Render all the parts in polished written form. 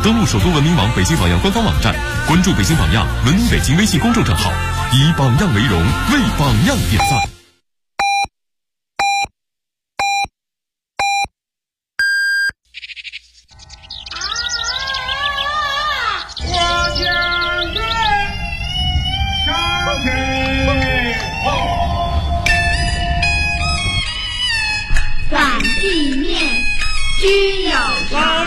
登录首都文明网北京榜样官方网站，关注北京榜样文明北京微信公众账号，以榜样为荣，为榜样点赞。 反地面居有常，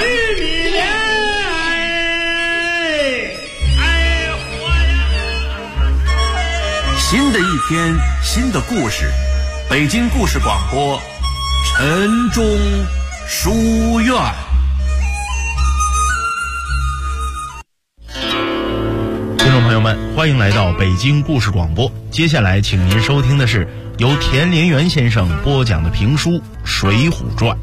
新的一天，新的故事，北京故事广播，晨钟书院。 听众朋友们，欢迎来到北京故事广播。接下来，请您收听的是由田连元先生播讲的评书《水浒传》。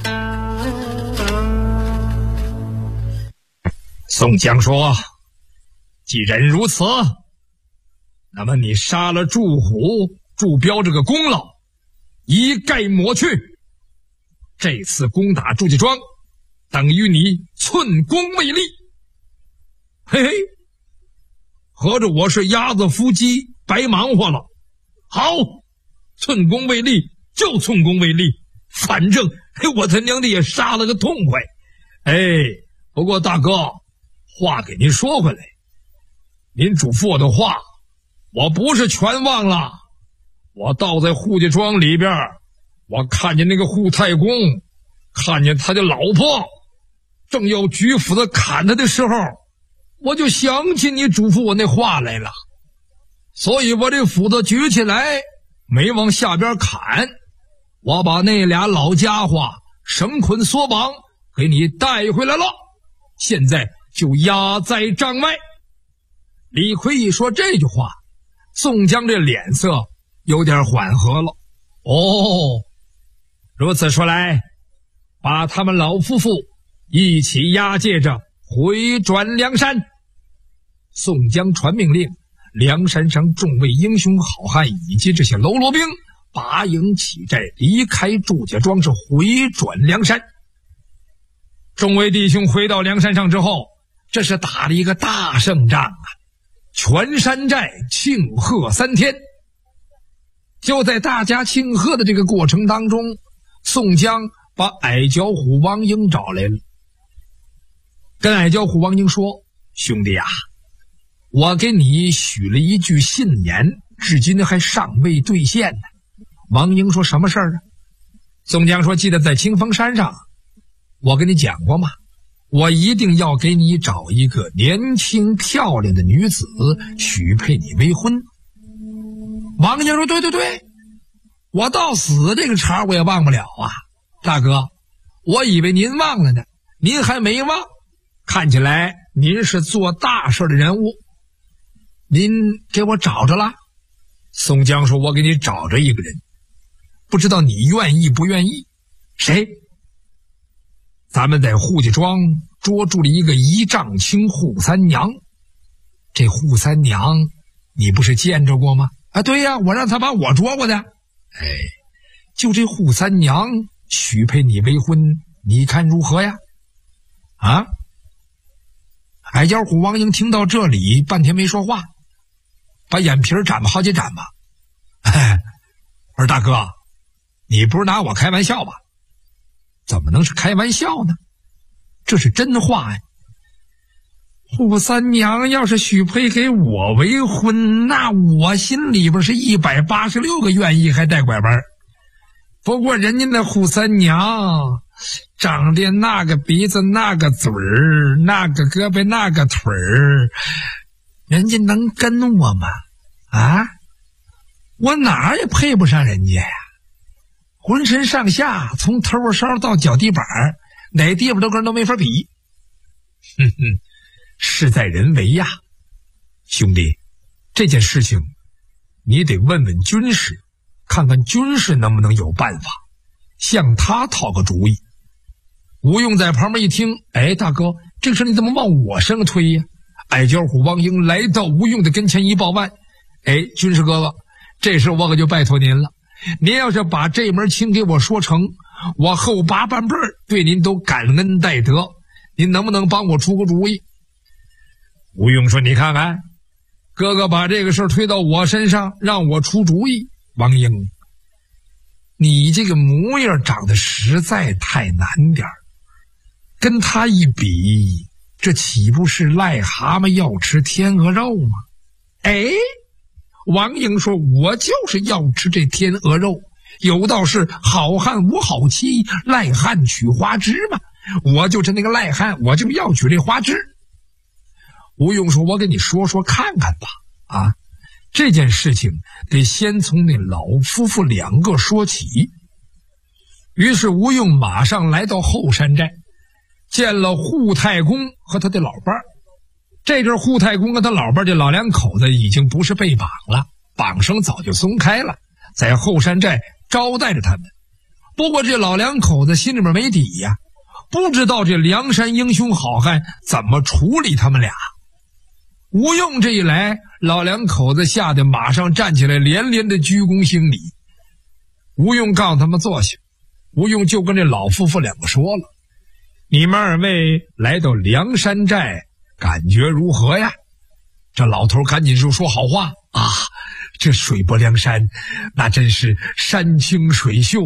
宋江说：“既然如此，那么你杀了祝虎、祝彪这个功劳一概抹去。这次攻打祝家庄，等于你寸功未立。嘿嘿，合着我是鸭子伏鸡，白忙活了。好，寸功未立就寸功未立，反正我他娘的也杀了个痛快。不过大哥，话给您说回来，您嘱咐我的话我不是全忘了。我倒在扈家庄里边，我看见那个扈太公，看见他的老婆正要举斧子砍他的时候，我就想起你嘱咐我那话来了，所以我这斧子举起来没往下边砍，我把那俩老家伙绳捆索绑给你带回来了，现在就押在帐外。李逵一说这句话，宋江这脸色有点缓和了。哦，如此说来，把他们老夫妇一起押解着回转梁山。宋江传命令，梁山上众位英雄好汉以及这些喽啰兵拔营起寨，离开祝家庄，是回转梁山。众位弟兄回到梁山上之后，这是打了一个大胜仗啊，全山寨庆贺3天。就在大家庆贺的这个过程当中，宋江把矮脚虎王英找来了，跟矮脚虎王英说：“兄弟啊，我给你许了一句信言，至今还尚未兑现呢。”王英说：“什么事儿啊？”宋江说：“记得在清风山上我跟你讲过吗？我一定要给你找一个年轻漂亮的女子许配你为婚。”王英说：“对，我到死这个茬我也忘不了啊。大哥，我以为您忘了呢，您还没忘，看起来您是做大事的人物，您给我找着了？”宋江说：“我给你找着一个人，不知道你愿意不愿意？”“谁？”“咱们在扈家庄捉住了一个仪仗卿扈三娘。这扈三娘你不是见着过吗？”“啊，对呀，我让他把我捉过的。”“就这扈三娘许配你为婚，你看如何呀？”“啊！”矮脚虎王英听到这里半天没说话，把眼皮眨巴好几眨巴。我说：“大哥，你不是拿我开玩笑吧？”“怎么能是开玩笑呢？这是真话呀！扈三娘要是许配给我为婚，那我心里边是186个愿意，还带拐弯。不过人家那扈三娘长得那个鼻子那个嘴儿，那个胳膊那个腿儿，人家能跟我吗？啊，我哪儿也配不上人家呀！浑身上下从头发梢到脚底板，哪地方都跟人都没法比。事在人为呀，兄弟，这件事情你得问问军师，看看军师能不能有办法，向他讨个主意。”吴用在旁边一听，大哥，这个事你怎么往我身上推呀？矮脚虎王英来到吴用的跟前一报万：“军师哥哥，这事我可就拜托您了。您要是把这门亲给我说成，我后8半辈对您都感恩戴德。 您能不能帮我出个主意？吴用说，你看看，哥哥把这个事推到我身上，让我出主意。王英，你这个模样长得实在太难点儿，跟他一比，这岂不是癞蛤蟆要吃天鹅肉吗？哎，王英说，我就是要吃这天鹅肉，有道是好汉无好妻，赖汉娶花枝嘛，我就是那个赖汉，我就要娶这花枝。吴用说，我给你说说看看吧，啊，这件事情得先从那老夫妇两个说起。于是吴用马上来到后山寨，见了扈太公和他的老伴儿。这阵扈太公跟他老伴儿这老两口子已经不是被绑了，绑绳早就松开了，在后山寨招待着他们。不过这老两口子心里面没底呀，不知道这梁山英雄好汉怎么处理他们俩。吴用这一来，老两口子吓得马上站起来，连连的鞠躬行礼。吴用告诉他们坐下，吴用就跟这老夫妇两个说了，你们二位来到梁山寨感觉如何呀？这老头赶紧就说好话啊，这水泊梁山那真是山清水秀，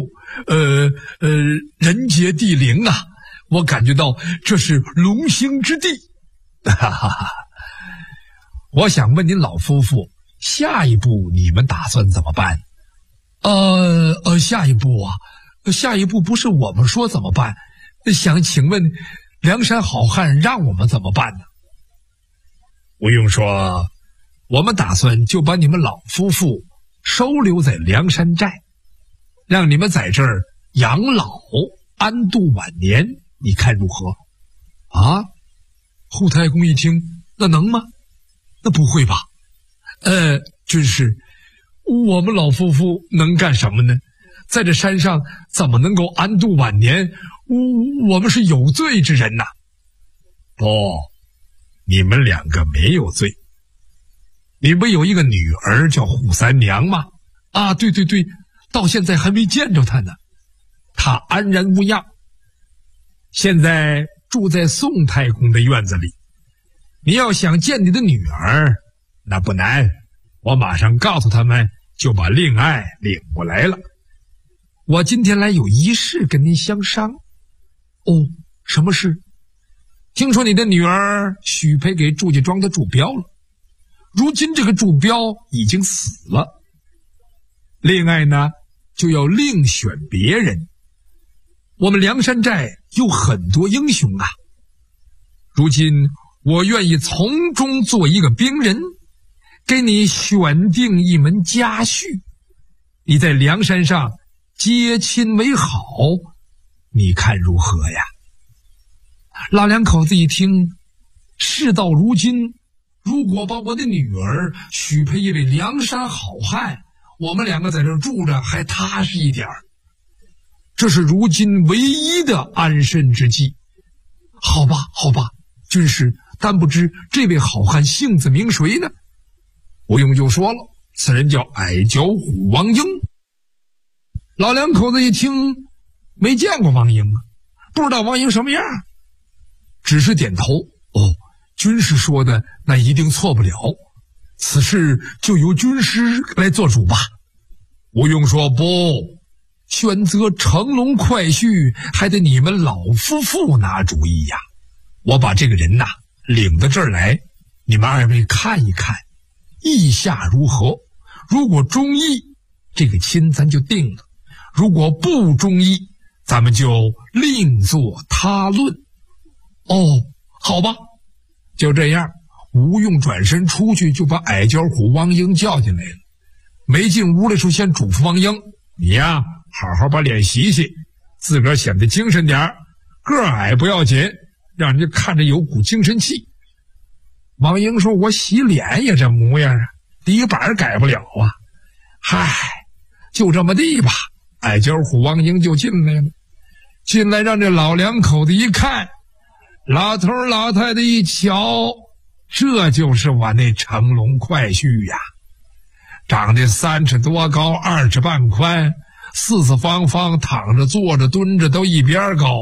人杰地灵啊，我感觉到这是龙兴之地。哈哈哈。我想问您老夫妇，下一步你们打算怎么办？下一步啊，下一步不是我们说怎么办，想请问梁山好汉让我们怎么办呢？吴用说，我们打算就把你们老夫妇收留在梁山寨，让你们在这儿养老安度晚年，你看如何？啊？扈太公一听，那能吗？那不会吧？军师，我们老夫妇能干什么呢？在这山上怎么能够安度晚年？我们是有罪之人呐。不，你们两个没有罪。你不有一个女儿叫扈三娘吗？啊，对对对，到现在还没见着她呢。她安然无恙，现在住在宋太公的院子里。你要想见你的女儿，那不难，我马上告诉他们，就把令爱领过来了。我今天来有一事跟您相商。哦，什么事？听说你的女儿许配给祝家庄的祝彪了，如今这个祝彪已经死了，令爱呢就要另选别人。我们梁山寨有很多英雄啊，如今我愿意从中做一个兵人，给你选定一门家婿，你在梁山上结亲为好，你看如何呀？老两口子一听，事到如今，如果把我的女儿许配一位梁山好汉，我们两个在这住着还踏实一点，这是如今唯一的安身之计。好吧好吧，军师，但不知这位好汉姓字名谁呢？吴用就说了，此人叫矮脚虎王英。老两口子一听，没见过王英啊，不知道王英什么样，只是点头。哦，军师说的那一定错不了，此事就由军师来做主吧。吴用说，不，选择乘龙快婿还得你们老夫妇拿主意呀。我把这个人呐领到这儿来，你们二位看一看意下如何，如果中意，这个亲咱就定了，如果不中意，咱们就另作他论。哦，好吧，就这样。吴用转身出去，就把矮脚虎王英叫进来了。没进屋来时候，先嘱咐王英，你呀好好把脸洗洗，自个儿显得精神点，个矮不要紧，让人家看着有股精神气。王英说，我洗脸也这模样啊，底板改不了啊。嗨，就这么地吧。矮脚虎王英就进来了，进来让这老两口子一看，老头老太太一瞧，这就是我那乘龙快婿呀，长得3尺多高，2尺半宽，四四方方，躺着坐着蹲着都一边高，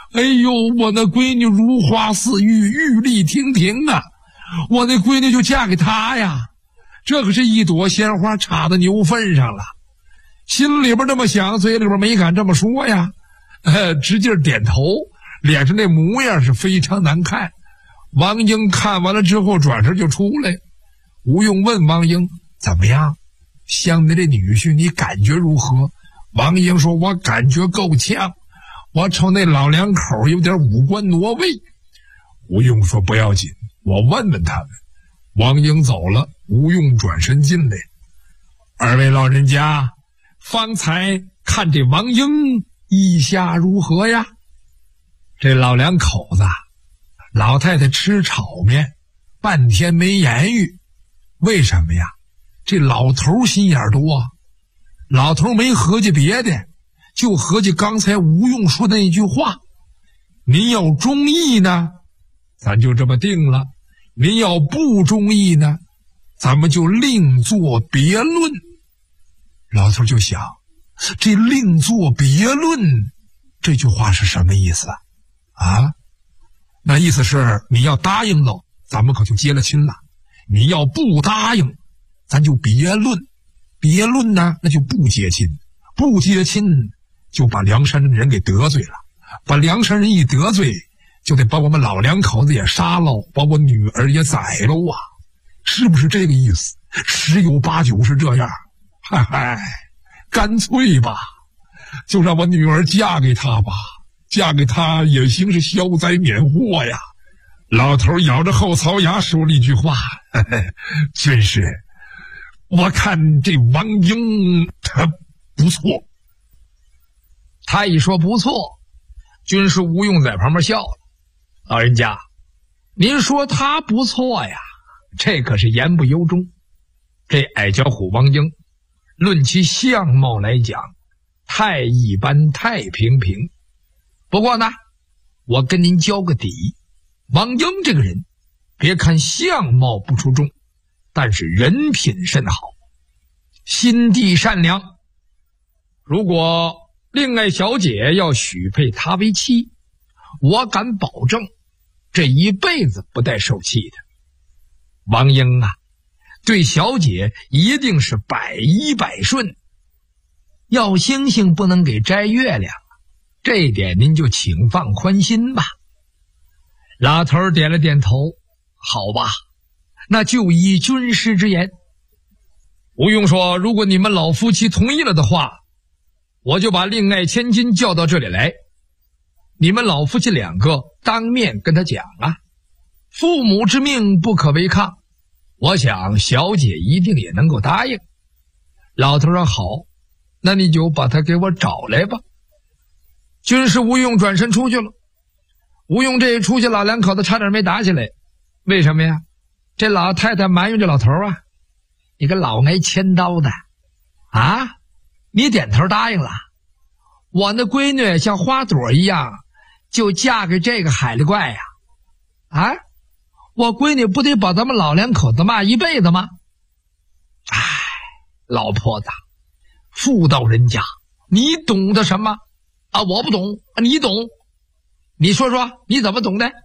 哎呦，我那闺女如花似玉，玉立亭亭啊！我那闺女就嫁给他呀，这可是一朵鲜花插在牛粪上了。心里边这么想，嘴里边没敢这么说呀，直劲点头，脸上那模样是非常难看。王英看完了之后转身就出来。吴用问王英怎么样，相你这女婿你感觉如何？王英说，我感觉够呛，我瞅那老两口有点五官挪位。吴用说，不要紧，我问问他们。王英走了，吴用转身进来。二位老人家，方才看这王英意下如何呀？这老两口子，老太太吃炒面半天没言语。为什么呀？这老头心眼多，老头没合计别的，就合计刚才吴用说的那句话，您要中意呢，咱就这么定了；您要不中意呢，咱们就另作别论。老头就想，这另作别论这句话是什么意思啊？那意思是你要答应了，咱们可就结了亲了；你要不答应，咱就别论。别论呢，那就不结亲；不结亲就把梁山人给得罪了，把梁山人一得罪，就得把我们老两口子也杀了，把我女儿也宰了啊！是不是这个意思？十有八九是这样。嗨嗨，干脆吧，就让我女儿嫁给他吧，嫁给他也行，是消灾免祸呀。老头咬着后槽牙说了一句话，嘿嘿，军师，我看这王英他不错。他一说不错，军师吴用在旁边笑了。老人家，您说他不错呀，这可是言不由衷。这矮脚虎王英，论其相貌来讲，太一般，太平平。不过呢，我跟您交个底，王英这个人，别看相貌不出众，但是人品甚好，心地善良。如果另爱小姐要许配他为妻，我敢保证，这一辈子不带受气的。王英啊，对小姐一定是百依百顺，要星星不能给摘月亮，这一点您就请放宽心吧。老头点了点头，好吧，那就依军师之言。吴用说，如果你们老夫妻同意了的话，我就把令爱千金叫到这里来，你们老夫妻两个当面跟他讲啊，父母之命不可违抗，我想小姐一定也能够答应。老头说，好，那你就把他给我找来吧。军师吴用转身出去了。吴用这一出去，老两口子差点没打起来。为什么呀？这老太太埋怨这老头啊，你个老挨千刀的啊，你点头答应了，我那闺女像花朵一样就嫁给这个海里怪呀！啊，我闺女不得把咱们老两口子骂一辈子吗？哎，老婆子，妇道人家，你懂得什么啊？我不懂，你懂，你说说你怎么懂的？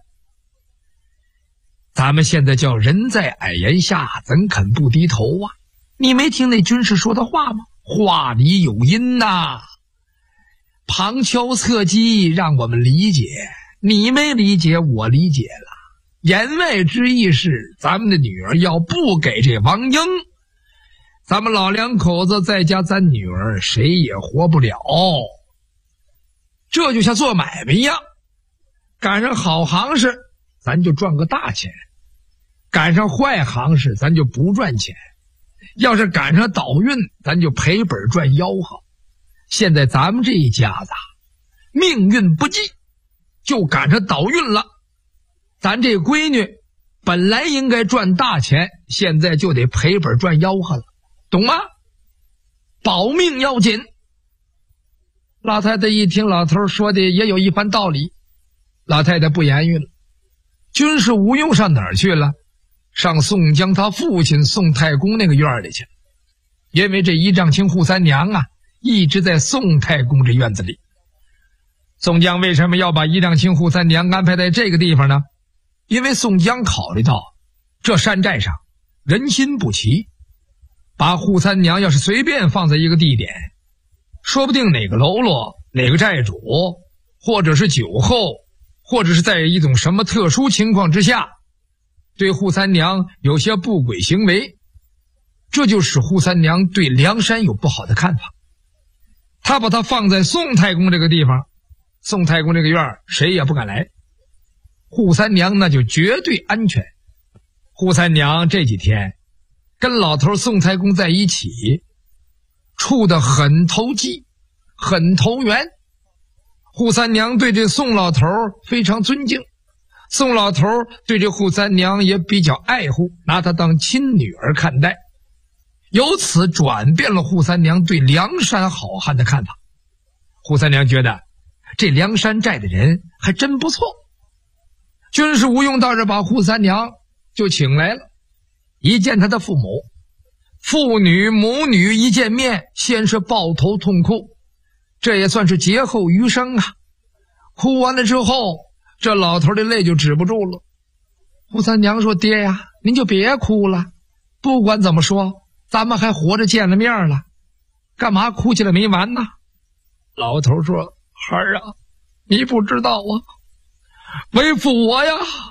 咱们现在叫人在矮檐下，怎肯不低头啊？你没听那军师说的话吗？话里有音呐，旁敲侧击让我们理解，你没理解，我理解了。言外之意是，咱们的女儿要不给这王英，咱们老两口子再加咱女儿，谁也活不了。这就像做买卖一样，赶上好行市，咱就赚个大钱；赶上坏行市，咱就不赚钱。要是赶上倒运，咱就赔本赚吆喝。现在咱们这一家子命运不济，就赶上倒运了。咱这闺女本来应该赚大钱，现在就得赔本赚吆喝了，懂吗？保命要紧。老太太一听老头说的也有一番道理，老太太不言语了。军师吴用上哪儿去了？上宋江他父亲宋太公那个院里去，因为这一丈青扈三娘啊，一直在宋太公这院子里。 宋江为什么要把一丈青扈三娘安排在这个地方呢？因为宋江考虑到这山寨上人心不齐，把扈三娘要是随便放在一个地点，说不定哪个喽啰、哪个寨主，或者是酒后，或者是在一种什么特殊情况之下，对扈三娘有些不轨行为，这就使扈三娘对梁山有不好的看法。他把她放在宋太公这个地方，宋太公这个院谁也不敢来，扈三娘那就绝对安全。扈三娘这几天跟老头宋太公在一起，处得很投机，很投缘。扈三娘对这宋老头非常尊敬，宋老头对这扈三娘也比较爱护，拿她当亲女儿看待，由此转变了扈三娘对梁山好汉的看法。扈三娘觉得这梁山寨的人还真不错。军师吴用到这把扈三娘就请来了，一见他的父母，父女母女一见面，先是抱头痛哭，这也算是劫后余生啊。哭完了之后，这老头的泪就止不住了。扈三娘说：“爹呀，您就别哭了，不管怎么说，咱们还活着见了面了，干嘛哭起来没完呢？”老头说：“孩儿啊，你不知道啊，为父我呀，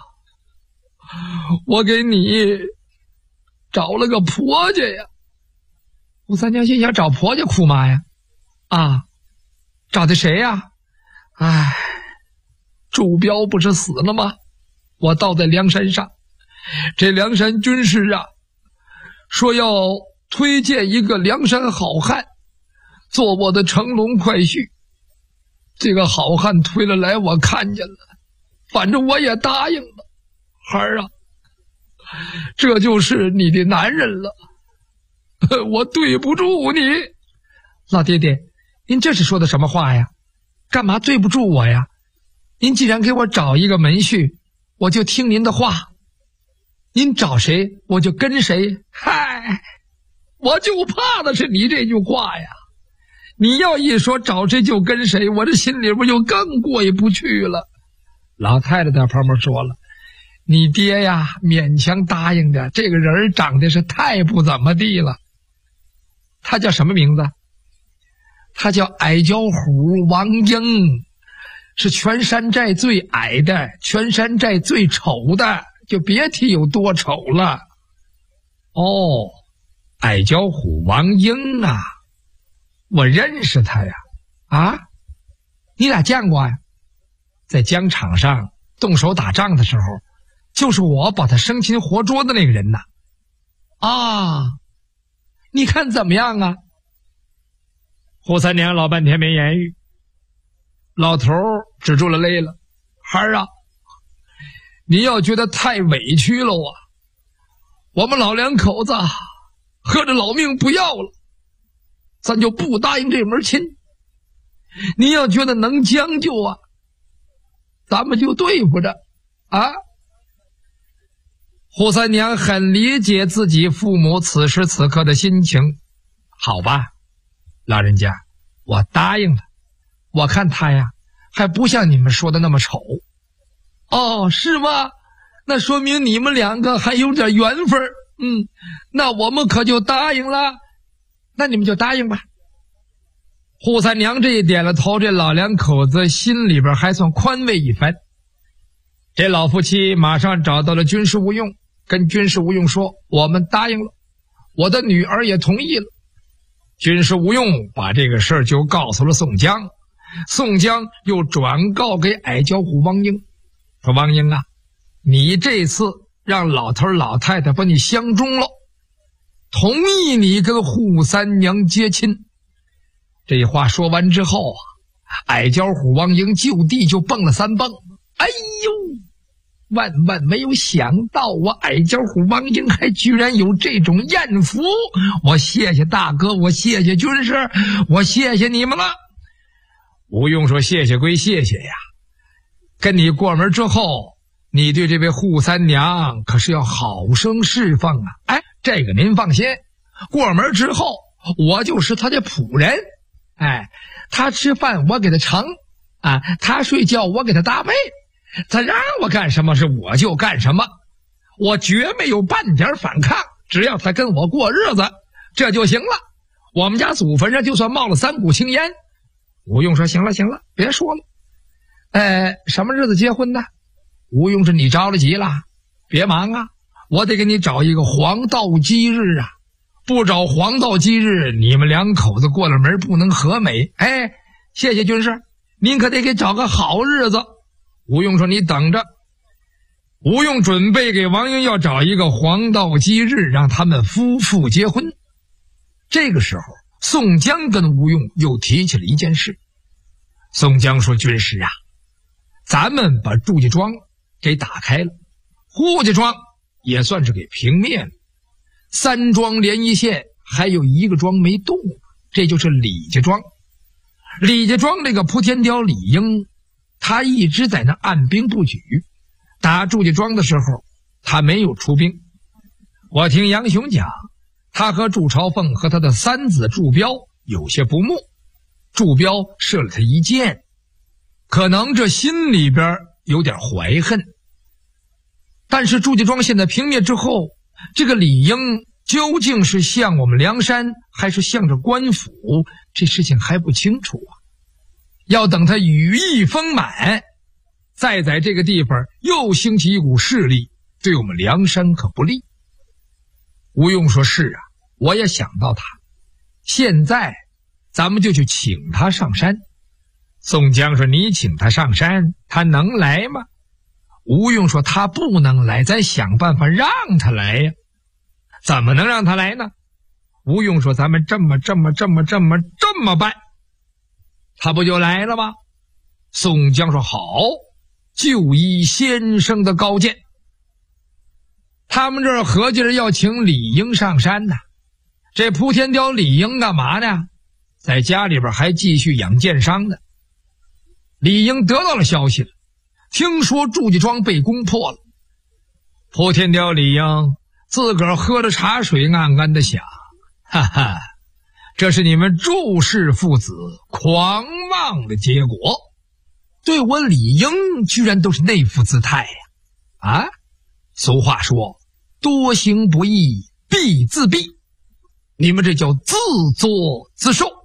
我给你找了个婆家呀。”扈三娘心想：找婆家哭嘛呀？啊，找的谁呀？哎，祝彪不是死了吗？我倒在梁山上，这梁山军师啊，说要推荐一个梁山好汉做我的乘龙快婿。这个好汉推了来，我看见了，反正我也答应了。孩儿啊，这就是你的男人了，我对不住你。老爹爹，您这是说的什么话呀？干嘛对不住我呀？您既然给我找一个门婿，我就听您的话，您找谁我就跟谁。嗨，我就怕的是你这句话呀。你要一说找谁就跟谁，我这心里边就更过意不去了。老太太在旁边说了：“你爹呀，勉强答应的，这个人长得是太不怎么地了。他叫什么名字？他叫矮脚虎王英，是全山寨最矮的，全山寨最丑的，就别提有多丑了。”哦，矮脚虎王英啊，我认识他呀。啊，你俩见过呀？在疆场上动手打仗的时候，就是我把他生擒活捉的那个人呐。啊，你看怎么样啊？扈三娘老半天没言语，老头止住了泪了。孩儿啊，你要觉得太委屈了啊，我们老两口子喝着老命不要了，咱就不答应这门亲。你要觉得能将就啊，咱们就对付着啊。扈三娘很理解自己父母此时此刻的心情。好吧，老人家，我答应了。我看他呀，还不像你们说的那么丑。哦，是吗？那说明你们两个还有点缘分。那我们可就答应了。那你们就答应吧。扈三娘这一点了头，这老两口子心里边还算宽慰一番。这老夫妻马上找到了军师吴用，跟军师吴用说：“我们答应了，我的女儿也同意了。”军师吴用把这个事儿就告诉了宋江，宋江又转告给矮脚虎王英，说：“王英啊，你这次让老头老太太把你相中了，同意你跟扈三娘结亲。”这话说完之后啊，矮脚虎王英就地就蹦了3蹦。哎呦，万万没有想到，我矮脚虎王英还居然有这种艳福。我谢谢大哥，我谢谢军师，我谢谢你们了。吴用说：“谢谢归谢谢呀，跟你过门之后，你对这位扈三娘可是要好生侍奉啊。哎，这个您放心，过门之后我就是他的仆人。哎，他吃饭我给他盛啊，他睡觉我给他搭被，他让我干什么是我就干什么，我绝没有半点反抗，只要他跟我过日子这就行了。我们家祖坟上就算冒了3股青烟。吴用说行了别说了，什么日子结婚呢？吴用说你着了急了，别忙啊，我得给你找一个黄道吉日啊，不找黄道吉日你们2口子过了门不能和美。谢谢军师，您可得给找个好日子。吴用说你等着。吴用准备给王英要找一个黄道吉日，让他们夫妇结婚。这个时候宋江跟吴用又提起了一件事。宋江说军师啊，咱们把祝家庄给打开了，扈家庄也算是给平灭了，3庄连一线，还有一个庄没动，这就是李家庄。李家庄这个扑天雕李应，他一直在那按兵不举，打祝家庄的时候他没有出兵。我听杨雄讲，他和祝朝凤和他的3子祝彪有些不睦，祝彪射了他一箭，可能这心里边有点怀恨。但是祝家庄现在平灭之后，这个李应究竟是向我们梁山还是向着官府，这事情还不清楚啊。要等他羽翼丰满，再在这个地方又兴起一股势力，对我们梁山可不利。吴用说是啊，我也想到他，现在咱们就去请他上山。宋江说你请他上山，他能来吗？吴用说他不能来，咱想办法让他来呀。怎么能让他来呢？吴用说咱们这么办，他不就来了吗？宋江说好，就依先生的高见。他们这儿合计着要请李应上山呢。这扑天雕李应干嘛呢？在家里边还继续养箭伤呢。李应得到了消息了，听说祝家庄被攻破了。扑天雕李应自个儿喝着茶水，暗暗的想，哈哈，这是你们祝氏父子狂妄的结果，对我李应居然都是那副姿态呀！俗话说多行不义必自毙，你们这叫自作自受。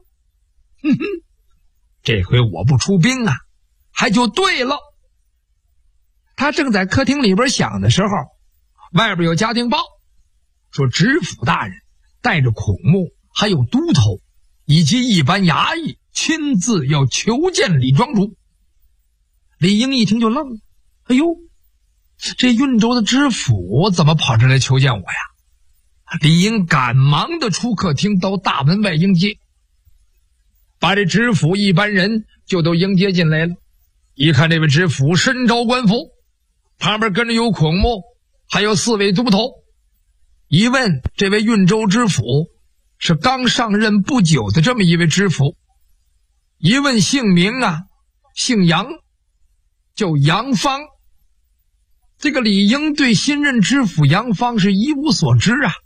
这回我不出兵啊，还就对了。他正在客厅里边想的时候，外边有家丁报说知府大人带着孔目还有都头以及一般衙役亲自要求见李庄主。李应一听就愣了，哎呦，这运州的知府怎么跑这来求见我呀？李应赶忙的出客厅到大门外迎接，把这知府一般人就都迎接进来了。一看这位知府身着官服，旁边跟着有孔目还有4位都头。一问这位运州知府是刚上任不久的这么一位知府，一问姓名啊，姓杨，叫杨芳。这个李应对新任知府杨芳是一无所知啊。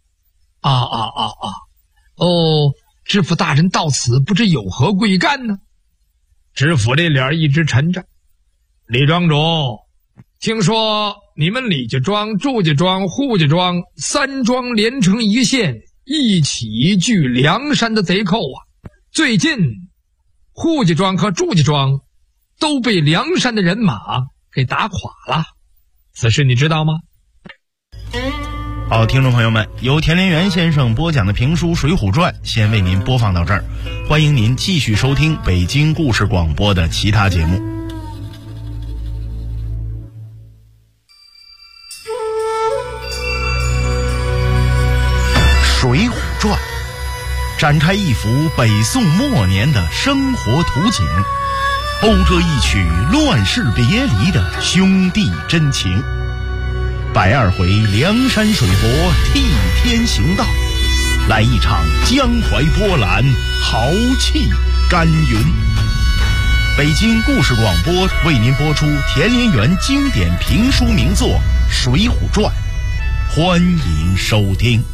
知府大人到此不知有何贵干呢？知府这脸一直沉着。李庄主，听说你们李家庄、祝家庄、扈家庄3庄连成一线，一起拒梁山的贼寇啊！最近扈家庄和祝家庄都被梁山的人马给打垮了，此事你知道吗？ 好，听众朋友们，由田连元先生播讲的评书《水浒传》先为您播放到这儿，欢迎您继续收听北京故事广播的其他节目。《水浒传》展开一幅北宋末年的生活图景，讴歌一曲乱世别离的兄弟真情。102回梁山水泊替天行道，来一场江淮波澜，豪气干云。北京故事广播为您播出田连元经典评书名作《水浒传》，欢迎收听。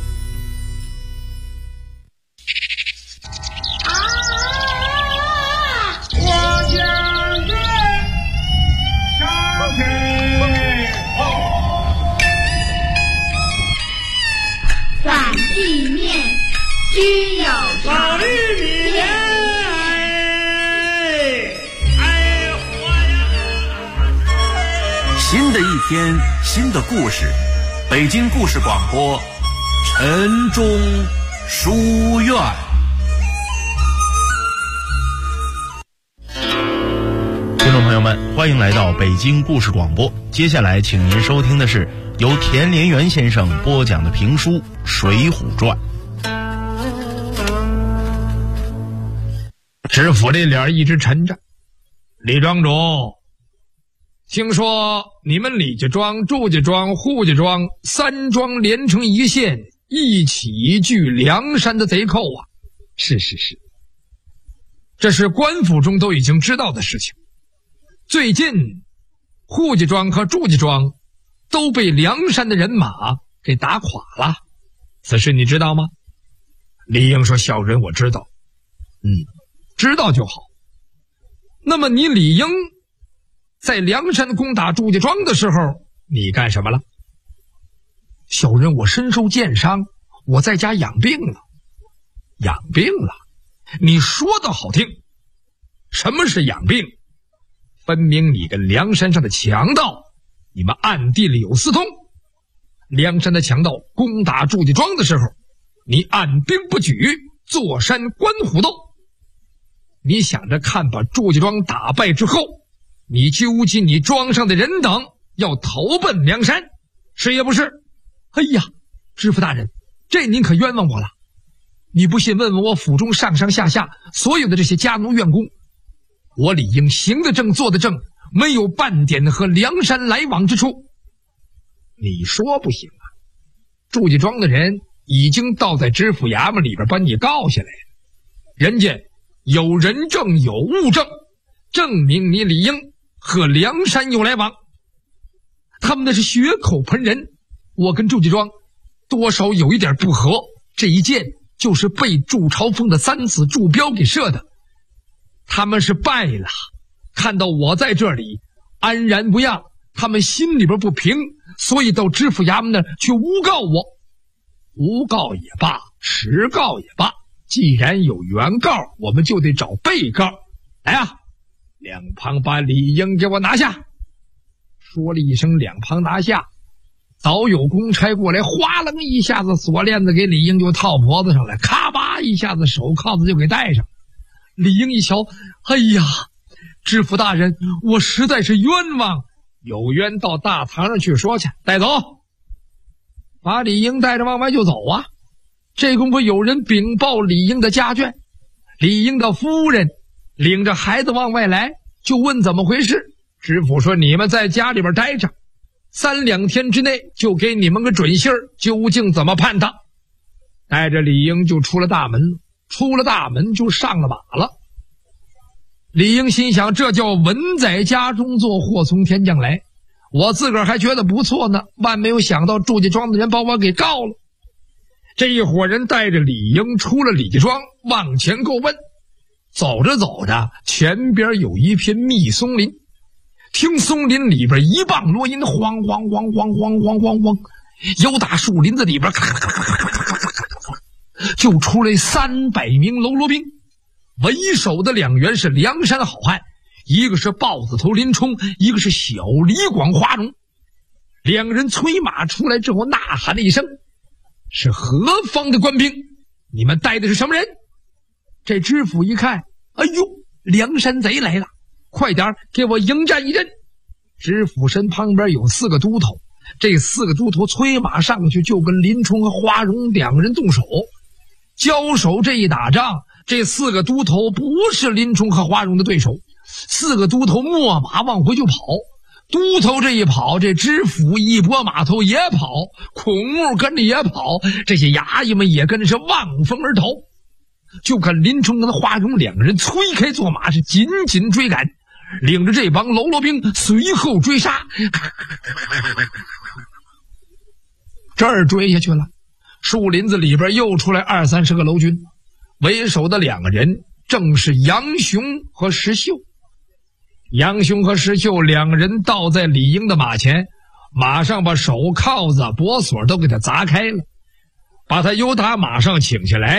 我家院居有庄。 老绿米莲，哎活呀！ 新的一天，新的故事，北京故事广播，晨钟书院。 听众朋友们，欢迎来到北京故事广播。接下来，请您收听的是由田连元先生播讲的评书《水浒传》。 知府这脸一直沉着。李庄主，听说你们李家庄、祝家庄、扈家庄三庄连成一线，一起拒梁山的贼寇啊！是，这是官府中都已经知道的事情。最近扈家庄和祝家庄都被梁山的人马给打垮了，此事你知道吗？李应说：小人我知道。知道就好。那么你李应在梁山攻打祝家庄的时候，你干什么了？小人我身受箭伤，我在家养病了。养病了？你说的好听，什么是养病？分明你跟梁山上的强盗，你们暗地里有私通。梁山的强盗攻打祝家庄的时候，你按兵不举，坐山观虎斗。你想着看把祝家庄打败之后，你纠集你庄上的人等要投奔梁山，是也不是？哎呀，知府大人，这您可冤枉我了。你不信问问我府中上上下下所有的这些家奴院工，我理应行得正坐得正，没有半点和梁山来往之处。你说不行啊？祝家庄的人已经倒在知府衙门里边把你告下来了，人家有人证有物证，证明你李应和梁山有来往。他们那是血口喷人，我跟祝家庄多少有一点不和，这一箭就是被祝朝风的三子祝彪给射的。他们是败了，看到我在这里安然无恙，他们心里边不平，所以到知府衙门那儿去诬告我。诬告也罢，实告也罢，既然有原告，我们就得找被告。来啊，两旁把李应给我拿下。说了一声两旁拿下，早有公差过来，哗楞一下子锁链子给李应就套脖子上来，咔吧一下子手铐子就给戴上。李应一瞧，哎呀，知府大人，我实在是冤枉，有冤到大堂上去说去，带走。把李应带着往外就走啊。这功夫有人禀报李应的家眷，李应的夫人领着孩子往外来，就问怎么回事。知府说你们在家里边待着，3、2天之内就给你们个准信儿，究竟怎么判他。带着李应就出了大门，出了大门就上了马了。李应心想，这叫文在家中坐，祸从天降来，我自个儿还觉得不错呢，万没有想到祝家庄的人把我给告了。这一伙人带着李应出了李家庄，往前够问。走着走着，前边有一片密松林，听松林里边一棒锣音，晃晃晃晃晃晃晃晃，由打树林子里边就出来300名喽啰兵，为首的2员是梁山好汉，一个是豹子头林冲，一个是小李广花荣。2人催马出来之后，呐喊了一声：是何方的官兵？你们带的是什么人？这知府一看，哎呦，梁山贼来了，快点给我迎战一阵。知府身旁边有4个都头，这4个都头催马上去，就跟林冲和花荣2个人动手。交手这一打仗，这4个都头不是林冲和花荣的对手，4个都头摸马往回就跑。都头这一跑，这知府一拨马头也跑，孔目跟着也跑，这些衙役们也跟着是望风而逃。就看林冲跟花荣2个人催开坐马，是紧紧追赶，领着这帮喽啰兵随后追杀。这儿追下去了，树林子里边又出来20、30个楼军，为首的2个人正是杨雄和石秀。杨雄和石秀2个人倒在李应的马前，马上把手铐子、脖锁都给他砸开了，把他由打马上请下来，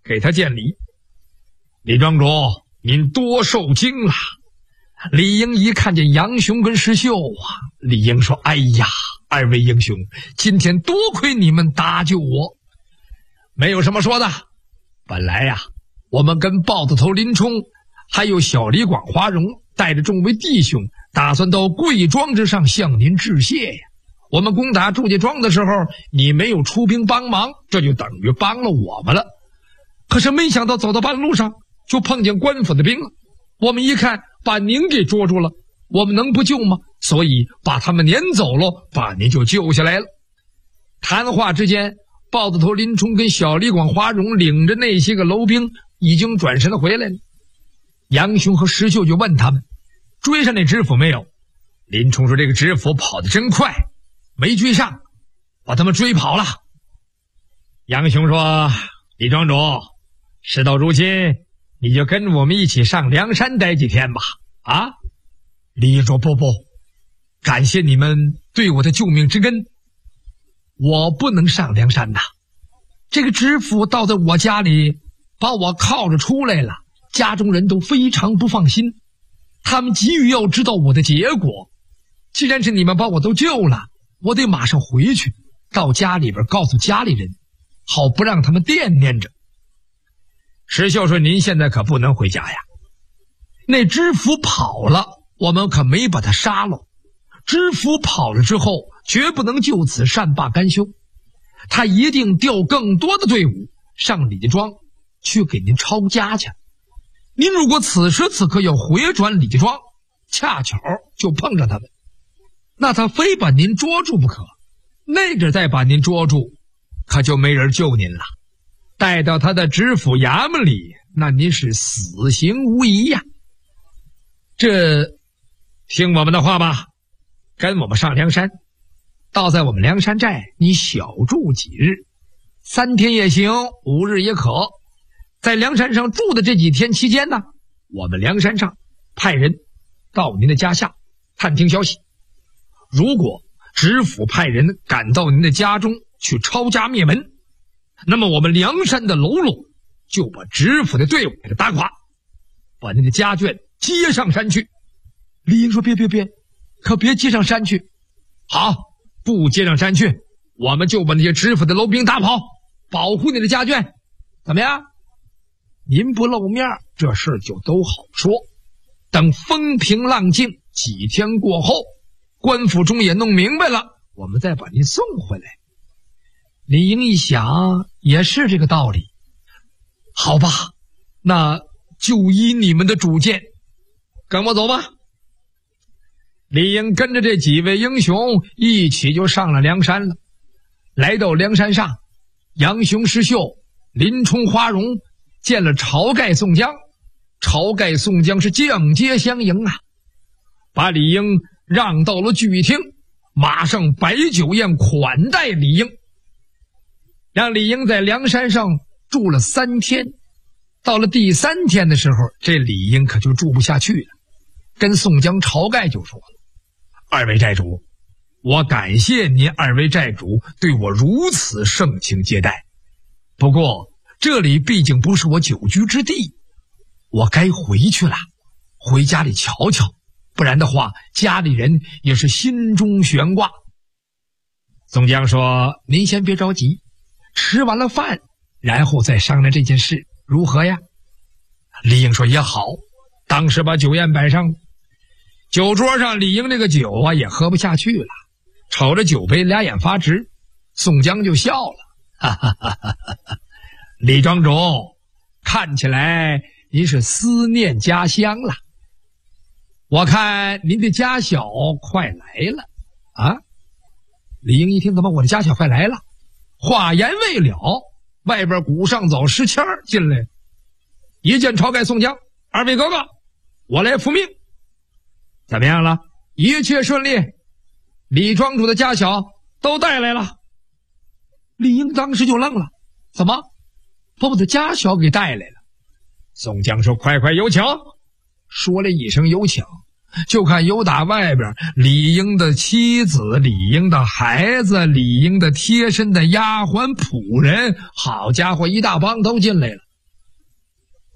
给他见礼。李庄主，您多受惊了。李应一看见杨雄跟石秀啊，李应说：“哎呀，二位英雄，今天多亏你们搭救我。没有什么说的，本来呀，我们跟豹子头林冲还有小李广花荣带着众位弟兄，打算到贵庄之上向您致谢呀。我们攻打祝家庄的时候，你没有出兵帮忙，这就等于帮了我们了。可是没想到走到半路上，就碰见官府的兵了。我们一看，把您给捉住了，我们能不救吗？所以把他们撵走了，把您就救下来了。”谈话之间，豹子头林冲跟小李广花荣领着那些个楼兵已经转身回来了。杨雄和石秀就问他们追上那知府没有。林冲说：“这个知府跑得真快，没追上，把他们追跑了。”杨雄说：“李庄主，事到如今，你就跟我们一起上梁山待几天吧。”啊！李应说：“不，感谢你们对我的救命之恩，我不能上梁山呐。这个知府倒在我家里把我铐着出来了，家中人都非常不放心，他们急于要知道我的结果。既然是你们把我都救了，我得马上回去，到家里边告诉家里人，好不让他们惦念着。”石秀说：“您现在可不能回家呀，那知府跑了，我们可没把他杀了。知府跑了之后，绝不能就此善罢甘休，他一定调更多的队伍上李家庄去给您抄家去。您如果此时此刻要回转李家庄，恰巧就碰上他们，那他非把您捉住不可。那阵再把您捉住，可就没人救您了。带到他的知府衙门里，那您是死刑无疑呀。这听我们的话吧，跟我们上梁山，到在我们梁山寨，你小住几日，3天也行，5日也可。在梁山上住的这几天期间呢，我们梁山上派人到您的家下探听消息。如果知府派人赶到您的家中去抄家灭门，那么我们梁山的喽啰就把知府的队伍给他打垮，把您的家眷接上山去。李应说：“别，可别接上山去。”好，不接上山去，我们就把那些知府的楼兵打跑，保护你的家眷，怎么样？您不露面，这事就都好说。等风平浪静，几天过后，官府中也弄明白了，我们再把您送回来。李应一想，也是这个道理。好吧，那就依你们的主见，跟我走吧。李应跟着这几位英雄一起就上了梁山了。来到梁山上，杨雄、石秀、林冲、花荣见了晁盖、宋江。晁盖、宋江是降阶相迎啊，把李应让到了聚义厅，马上摆酒宴款待李应，让李应在梁山上住了3天。到了第3天的时候，这李应可就住不下去了，跟宋江、晁盖就说了：“二位寨主，我感谢您二位寨主对我如此盛情接待，不过这里毕竟不是我久居之地，我该回去了，回家里瞧瞧，不然的话家里人也是心中悬挂。”宋江说：“您先别着急，吃完了饭然后再商量这件事，如何呀？”李应说：“也好。”当时把酒宴摆上，酒桌上李应这个酒啊也喝不下去了，瞅着酒杯俩眼发直。宋江就笑了：“哈哈哈哈哈！李庄主，看起来您是思念家乡了。我看您的家小快来了啊！”李应一听，怎么我的家小快来了？话言未了，外边鼓上走石谦进来，一见晁盖、宋江：“二位哥哥，我来复命。怎么样了？一切顺利，李庄主的家小都带来了。”李应当时就愣了：“怎么把我的家小给带来了？”宋江说：“快快有请。”说了一声有请，就看有打外边李应的妻子、李应的孩子、李应的贴身的丫鬟仆人，好家伙，一大帮都进来了。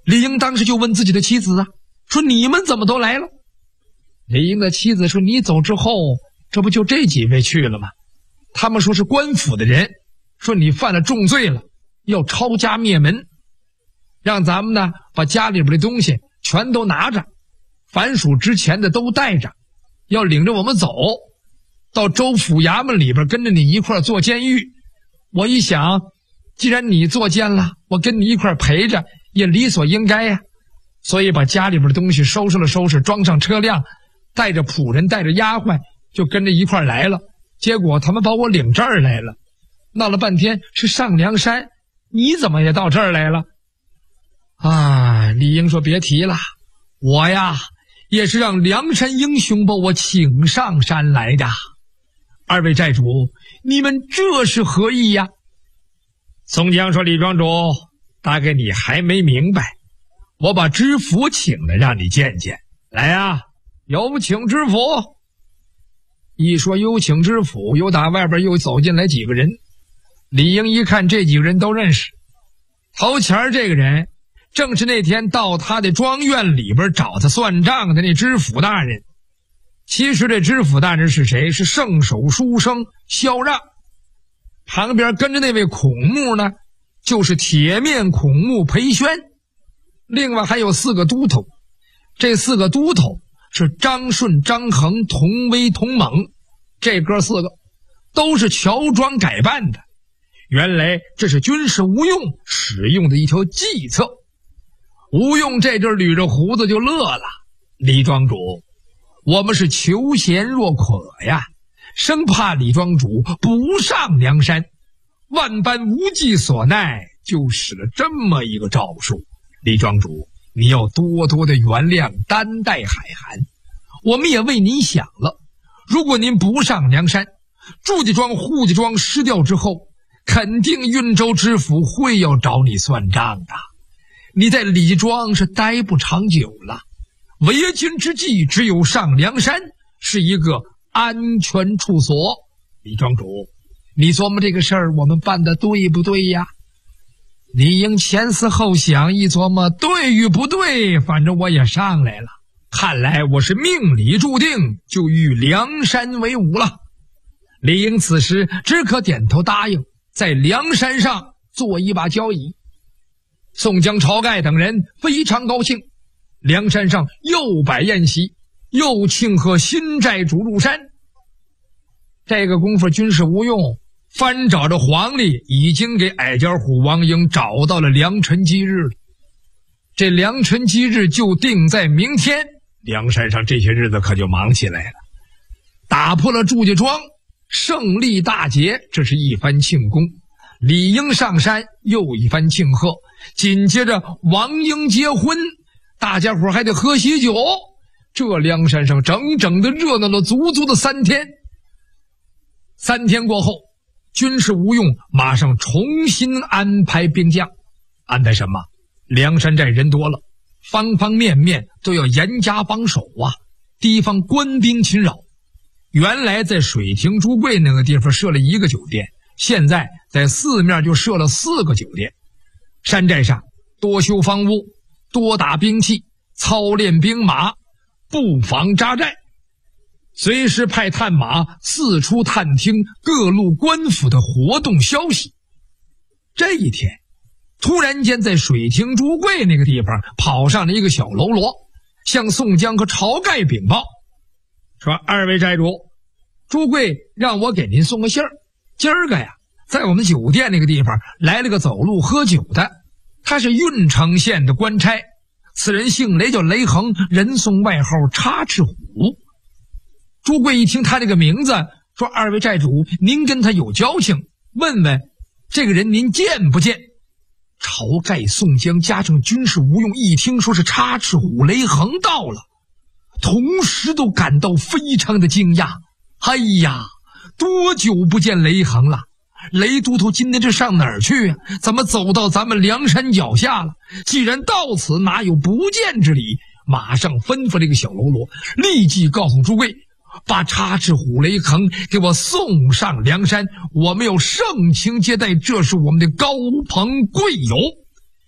李英当时就问自己的妻子啊，说你们怎么都来了？李英的妻子说，你走之后，这不就这几位去了吗？他们说是官府的人，说你犯了重罪了，要抄家灭门，让咱们呢把家里边的东西全都拿着，凡属值钱的都带着，要领着我们走到州府衙门里边，跟着你一块坐监狱。我一想，既然你坐监了，我跟你一块陪着也理所应该呀，所以把家里边的东西收拾了收拾，装上车辆，带着仆人带着丫鬟就跟着一块来了。结果他们把我领这儿来了，闹了半天是上梁山，你怎么也到这儿来了？啊，李英说别提了，我呀也是让梁山英雄把我请上山来的。二位寨主，你们这是何意呀？宋江说，李庄主，大概你还没明白，我把知府请来让你见见。来呀，有请知府。一说有请知府，又打外边又走进来几个人。李英一看这几个人都认识，头前这个人正是那天到他的庄院里边找他算账的那知府大人。其实这知府大人是谁？是圣手书生萧让。旁边跟着那位孔目呢，就是铁面孔目裴宣。另外还有4个都头，这4个都头是张顺、张衡、童威、童猛，这哥4个都是乔装改扮的。原来这是军师吴用使用的一条计策。吴用这阵捋着胡子就乐了，李庄主，我们是求贤若渴呀，生怕李庄主不上梁山，万般无计所奈，就使了这么一个招数。李庄主，你要多多的原谅，担待海涵。我们也为您想了，如果您不上梁山，祝家庄、扈家庄失掉之后，肯定运州知府会要找你算账的。你在李庄是待不长久了，为今之计只有上梁山，是一个安全处所。李庄主，你琢磨这个事儿我们办的对不对呀？李英前思后想，一琢磨对与不对，反正我也上来了，看来我是命里注定就与梁山为伍了。李英此时只可点头答应，在梁山上做一把交椅。宋江、晁盖等人非常高兴，梁山上又摆宴席，又庆贺新寨主入山。这个功夫，军师吴用翻找着黄历，已经给矮脚虎王英找到了良辰吉日了。这良辰吉日就定在明天，梁山上这些日子可就忙起来了。打破了祝家庄，胜利大捷，这是一番庆功。李英上山，又一番庆贺。紧接着王英结婚，大家伙还得喝喜酒。这梁山上整整的热闹了足足的3天。3天过后，军师吴用马上重新安排兵将。安排什么？梁山寨人多了，方方面面都要严加防守啊，提防官兵侵扰。原来在水亭朱贵那个地方设了1个酒店，现在在4面就设了4个酒店。山寨上多修房屋，多打兵器，操练兵马，布防扎寨，随时派探马四处探听各路官府的活动消息。这一天突然间在水亭朱贵那个地方跑上了一个小喽啰，向宋江和晁盖禀报说，二位寨主，朱贵让我给您送个信儿，今儿个呀在我们酒店那个地方来了个走路喝酒的，他是郓城县的官差，此人姓雷，叫雷横，人送外号插翅虎。朱贵一听他这个名字，说，二位寨主，您跟他有交情，问问这个人您见不见？晁盖、宋江加上军师吴用一听说是插翅虎雷横到了，同时都感到非常的惊讶。哎呀，多久不见雷横了，雷都头今天这上哪儿去啊？怎么走到咱们梁山脚下了？既然到此，哪有不见之理？马上吩咐这个小喽啰立即告诉朱贵，把插翅虎雷横给我送上梁山，我们要盛情接待，这是我们的高朋贵友。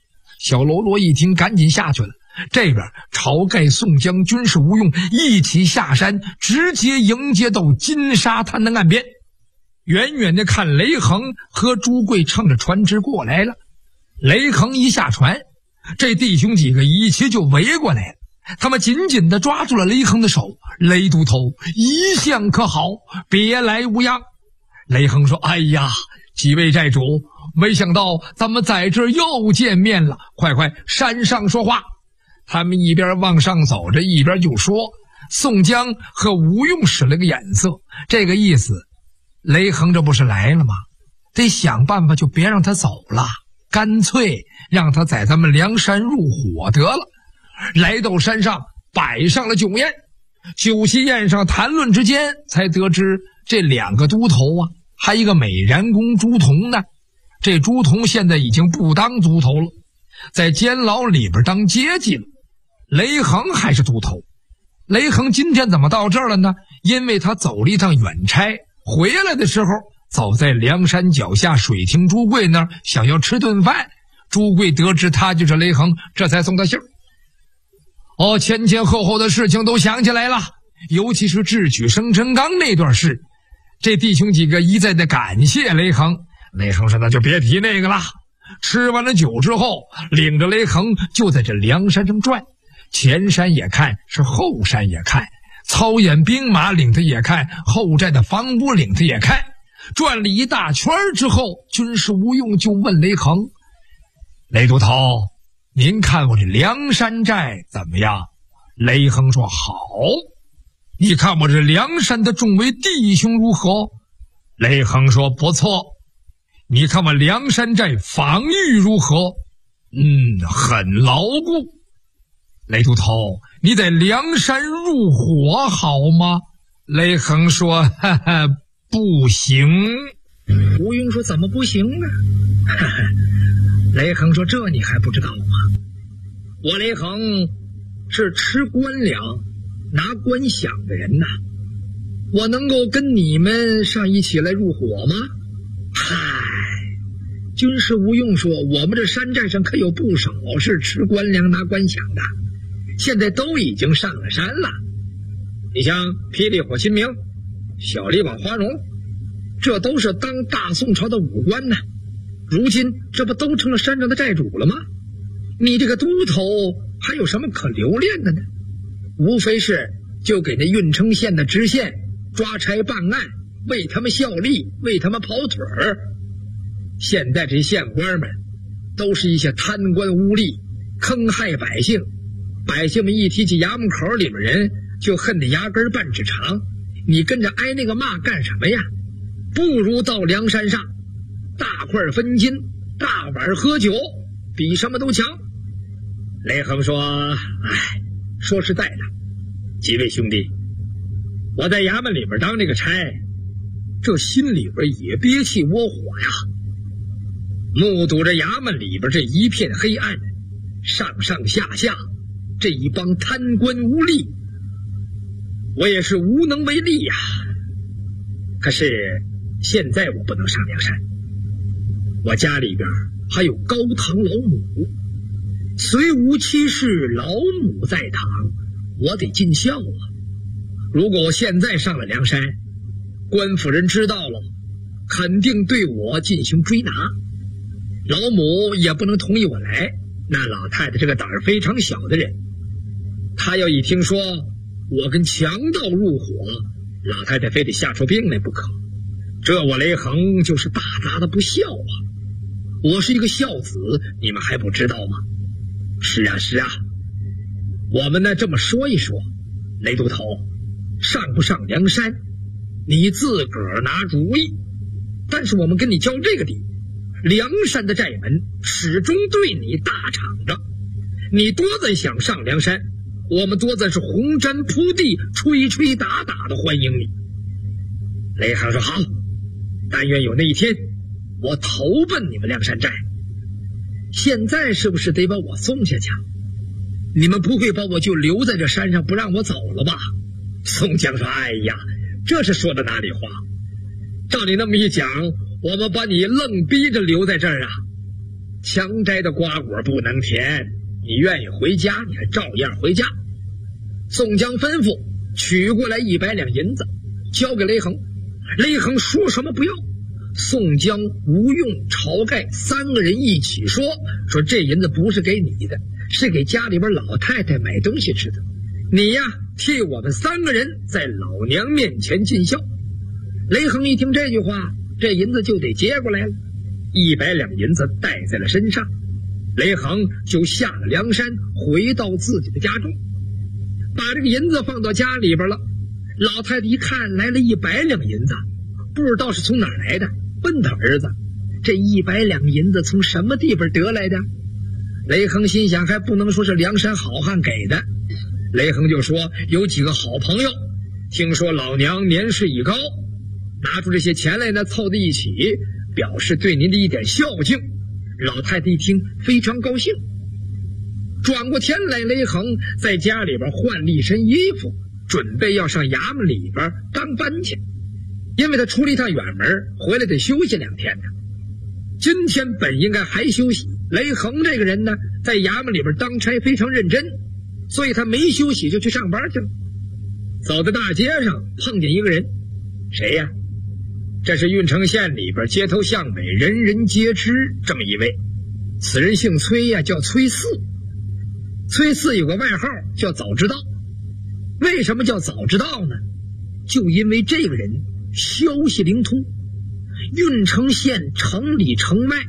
小喽啰一听，赶紧下去了。这边晁盖、宋江、军师吴用一起下山，直接迎接到金沙滩的岸边。远远的看雷横和朱贵乘着船只过来了。雷横一下船，这弟兄几个一齐就围过来了。他们紧紧地抓住了雷横的手。雷都头，一向可好，别来无恙。雷横说：哎呀，几位寨主，没想到咱们在这儿又见面了，快快山上说话。他们一边往上走着，一边就说。宋江和吴用使了个眼色，这个意思，雷横这不是来了吗？得想办法就别让他走了，干脆让他在咱们梁山入伙得了。来到山上摆上了酒宴，酒席宴上谈论之间，才得知这两个都头啊，还一个美髯公朱仝呢。这朱仝现在已经不当都头了，在监牢里边当阶级了。雷横还是都头。雷横今天怎么到这儿了呢？因为他走了一趟远差，回来的时候走在梁山脚下水亭朱贵那儿，想要吃顿饭。朱贵得知他就是雷横，这才送他信儿。前前后后的事情都想起来了，尤其是智取生辰纲那段事，这弟兄几个一再的感谢雷横。雷横说：那就别提那个了。吃完了酒之后，领着雷横就在这梁山上转，前山也看，是后山也看，操演兵马领他也看，后寨的房屋领他也看。转了一大圈之后，军师吴用就问雷横：雷都头，您看我这梁山寨怎么样？雷横说：好。你看我这梁山的众位弟兄如何？雷横说：不错。你看我梁山寨防御如何？很牢固。雷都头，你在梁山入伙好吗？雷横说：哈哈，不行。 吴用说：怎么不行呢？雷横说：这你还不知道吗？我雷横是吃官粮拿官饷的人呐，我能够跟你们上一起来入伙吗？嗨，军师吴用说：我们这山寨上可有不少是吃官粮拿官饷的，现在都已经上了山了。你像霹雳火秦明、小李广花荣，这都是当大宋朝的武官呢，如今这不都成了山上的寨主了吗？你这个都头还有什么可留恋的呢？无非是就给那郓城县的知县抓差办案，为他们效力，为他们跑腿儿。现在这些县官们都是一些贪官污吏，坑害百姓，百姓们一提起衙门口里面人就恨得牙根半指长，你跟着挨那个骂干什么呀？不如到梁山上大块分金，大碗喝酒，比什么都强。雷横说：说实在的，几位兄弟，我在衙门里边当这个差，这心里边也憋气窝火呀。目睹着衙门里边这一片黑暗，上上下下这一帮贪官污吏，我也是无能为力呀。可是现在我不能上梁山，我家里边还有高堂老母，虽无妻室，老母在堂，我得尽孝啊。如果我现在上了梁山，官府人知道了，肯定对我进行追拿，老母也不能同意我来。那老太太这个胆儿非常小的人，她要一听说我跟强盗入伙，老太太非得吓出病来不可。这我雷横就是大大的不孝啊！我是一个孝子，你们还不知道吗？是啊是啊，我们呢这么说一说，雷都头，上不上梁山你自个儿拿主意，但是我们跟你交这个底，梁山的寨门始终对你大敞着，你多再想上梁山，我们多再是红毡铺地，吹吹打打的欢迎你。雷横说：好，但愿有那一天我投奔你们梁山寨。现在是不是得把我送下去？你们不会把我就留在这山上不让我走了吧？宋江说：哎呀，这是说的哪里话？照你那么一讲，我们把你愣逼着留在这儿啊？ 强摘的瓜果不能甜，你愿意回家，你还照样回家。宋江吩咐取过来100两银子，交给雷横。雷横说什么不要。宋江、吴用、晁盖3个人一起说这银子不是给你的，是给家里边老太太买东西吃的。你呀，替我们3个人在老娘面前尽孝。雷横一听这句话，这银子就得接过来了。100两银子带在了身上，雷横就下了梁山，回到自己的家中，把这个银子放到家里边了。老太太一看来了100两银子，不知道是从哪儿来的，问他儿子：“这100两银子从什么地方得来的？”雷横心想，还不能说是梁山好汉给的。雷横就说：“有几个好朋友，听说老娘年事已高，拿出这些钱来呢，凑在一起，表示对您的一点孝敬。”老太太一听非常高兴。转过天来，雷横在家里边换了一身衣服，准备要上衙门里边当班去，因为他出了一趟远门，回来得休息2天呢。今天本应该还休息，雷横这个人呢，在衙门里边当差非常认真，所以他没休息就去上班去了。走在大街上碰见一个人，谁呀？这是郓城县里边街头巷尾人人皆知这么一位，此人姓崔呀，叫崔四。崔四有个外号叫早知道。为什么叫早知道呢？就因为这个人消息灵通，郓城县城里城外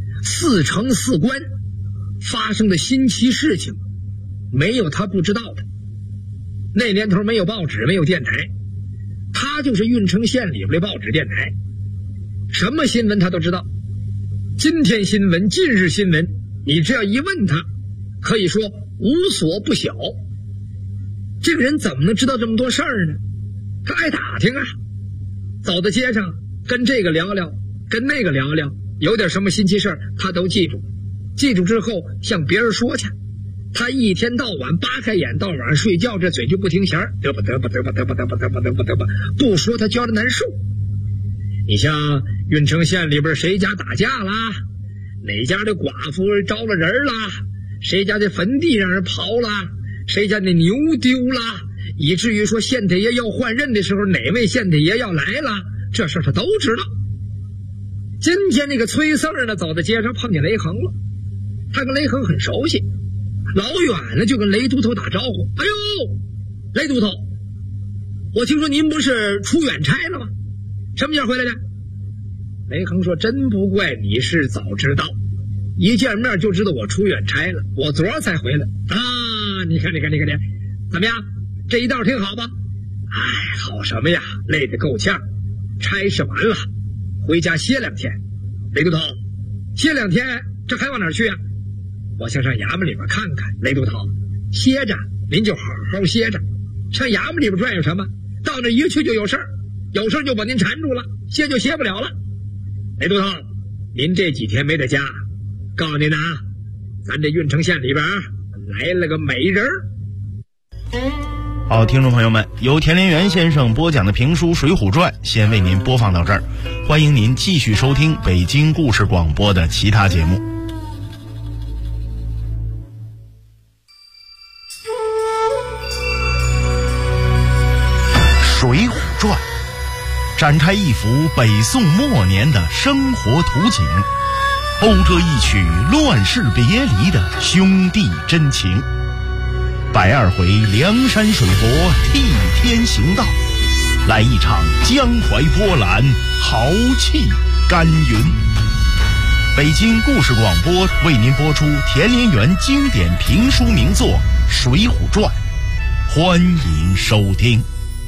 4城4关发生的新奇事情，没有他不知道的。那年头没有报纸，没有电台，他就是郓城县里边的报纸电台，什么新闻他都知道。今天新闻、近日新闻，你只要一问他，可以说无所不晓。这个人怎么能知道这么多事儿呢？他爱打听啊，走到街上跟这个聊聊，跟那个聊聊，有点什么新奇事儿他都记住，记住之后向别人说去。他一天到晚扒开眼，到晚上睡觉这嘴就不停弦，嘚吧嘚吧嘚吧嘚吧嘚吧嘚吧嘚吧嘚吧，不说他觉得难受。你像郓城县里边谁家打架啦，哪家的寡妇招了人啦，谁家的坟地让人刨啦，谁家的牛丢啦，以至于说县太爷要换任的时候，哪位县太爷要来了，这事他都知道。今天那个崔四呢，走在街上碰见雷横了，他跟雷横很熟悉，老远了就跟雷都头打招呼：“哎呦，雷都头，我听说您不是出远差了吗？什么时候回来的？”雷横说：“真不怪你是早知道，一见面就知道我出远差了，我昨儿才回来啊！你看，怎么样？这一道挺好吧？哎，好什么呀，累得够呛。差事完了，回家歇2天。雷都头，歇2天，这还往哪儿去啊？我想上衙门里边看看。雷都头，歇着，您就好好歇着。上衙门里边转悠什么？到那一去就有事儿，有事儿就把您缠住了，歇就歇不了了。雷都头，您这几天没在家，告诉您啊，咱这郓城县里边来了个美人儿。 好，听众朋友们，由田连元先生播讲的评书《水浒传》先为您播放到这儿，欢迎您继续收听北京故事广播的其他节目。《水浒传》展开一幅北宋末年的生活图景，讴歌一曲乱世别离的兄弟真情。102回梁山水泊替天行道，来一场江淮波澜，豪气干云。北京故事广播为您播出田连元经典评书名作《水浒传》，欢迎收听。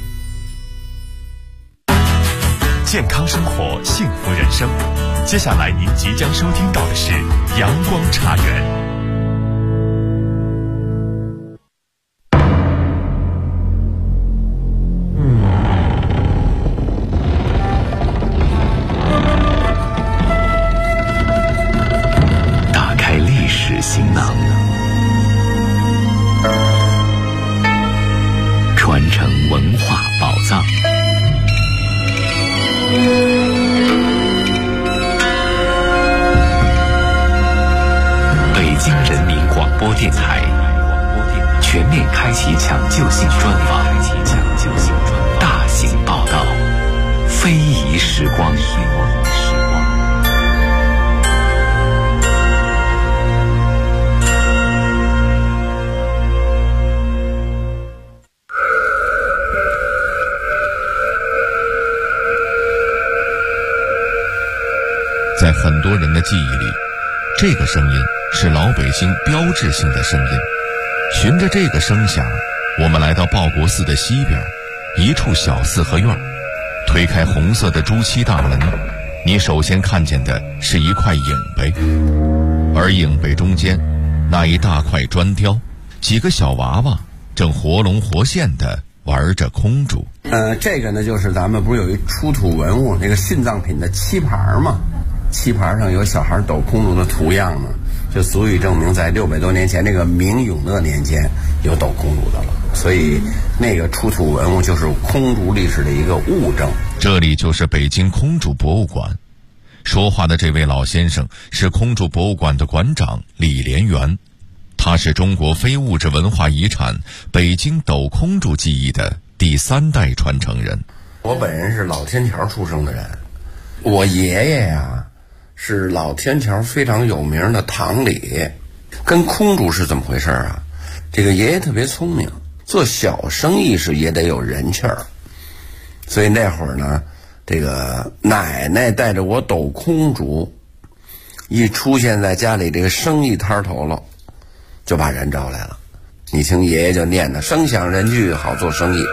健康生活，幸福人生。接下来您即将收听到的是阳光茶园。 打开历史行囊，传承文化宝藏。 播电台全面开启抢救性专访，大型报道，非遗时光。 在很多人的记忆里，这个声音是老北京标志性的声音。循着这个声响，我们来到报国寺的西边一处小四合院，推开红色的朱漆大门，你首先看见的是一块影碑，而影碑中间那一大块砖雕，几个小娃娃正活龙活现地玩着空竹。 这个呢，就是咱们不是有一出土文物那个殉葬品的漆盘吗？漆盘上有小孩抖空竹的图样呢，就足以证明在600多年前那个明永乐年间有抖空竹的了。所以那个出土文物就是空竹历史的一个物证。 这里就是北京空竹博物馆。说话的这位老先生是空竹博物馆的馆长李连元，他是中国非物质文化遗产北京抖空竹技艺的第3代传承人。 我本人是老天桥出生的人，我爷爷呀是老天桥非常有名的堂里。跟空竹是怎么回事啊？这个爷爷特别聪明，做小生意是也得有人气儿，所以那会儿呢，这个奶奶带着我抖空竹，一出现在家里这个生意摊头了，就把人招来了。你听爷爷就念的声响人聚，好做生意。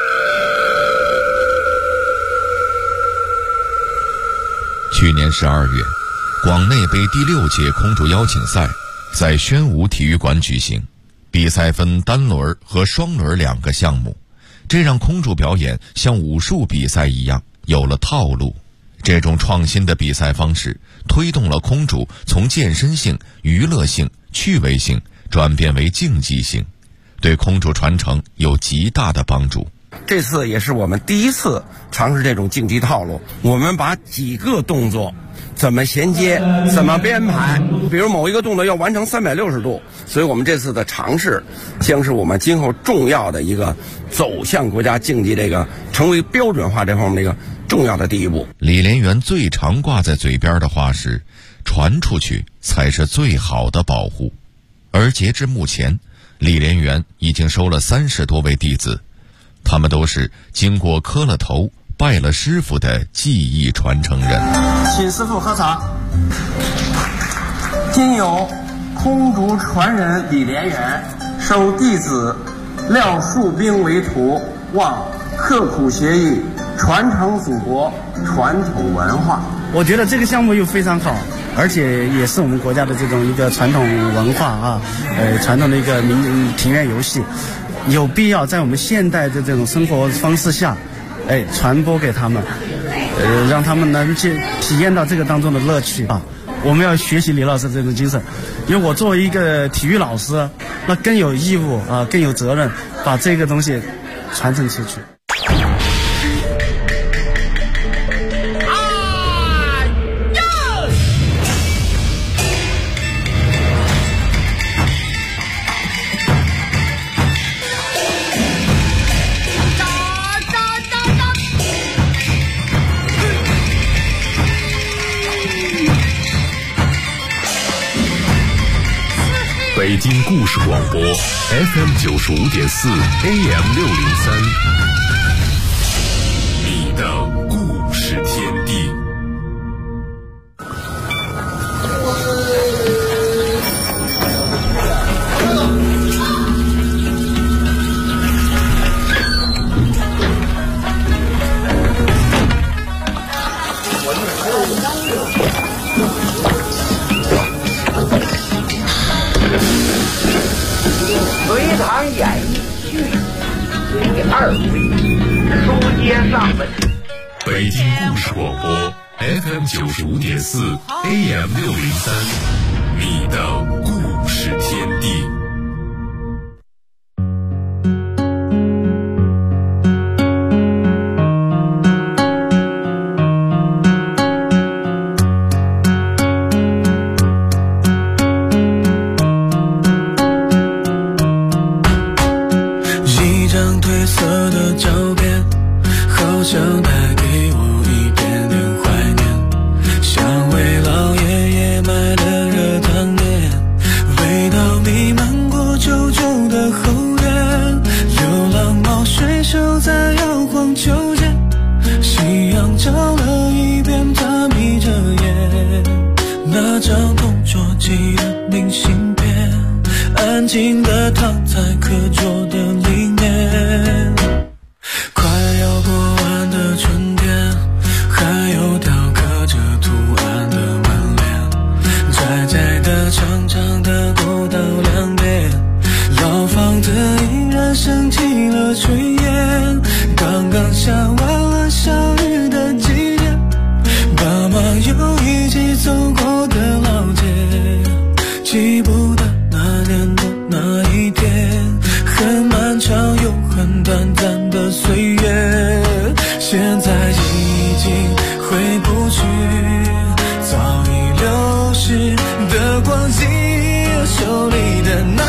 去年12月，广内杯第6届空竹邀请赛在宣武体育馆举行，比赛分单轮和双轮2个项目，这让空竹表演像武术比赛一样有了套路。这种创新的比赛方式推动了空竹从健身性、娱乐性、趣味性转变为竞技性，对空竹传承有极大的帮助。 这次也是我们第一次尝试这种竞技套路，我们把几个动作怎么衔接，怎么编排，比如某一个动作要完成360度，所以我们这次的尝试将是我们今后重要的一个走向国家竞技这个成为标准化这方面的一个重要的第一步。 李连元最常挂在嘴边的话是，传出去才是最好的保护。而截至目前，李连元已经收了30多位弟子，他们都是经过磕了头拜了师傅的技艺传承人。 请师傅喝茶。今有空竹传人李连元收弟子廖树兵为徒，望刻苦学艺，传承祖国传统文化。 我觉得这个项目又非常好，而且也是我们国家的这种一个传统文化啊，传统的一个庭院游戏，有必要在我们现代的这种生活方式下，传播给他们，让他们能去体验到这个当中的乐趣啊。我们要学习李老师这种精神，因为我作为一个体育老师，那更有义务啊，更有责任把这个东西传承出去。 北京故事广播 FM 95.4 AM 603，你的故事天地。 隋唐演艺剧第2回，书接上文。 北京故事广播 FM 95.4 AM 603，你的故事天地。 静地躺在课桌的里面。快要过完的春天，还有雕刻着图案的门帘，窄窄的长长的过道两边，老房子依然升起了炊烟。刚刚下完了小雨的季节，爸妈又一起走过的老街，记不得那年的那一天，很漫长又很短暂的岁月，现在已经回不去，早已流逝的光景，手里的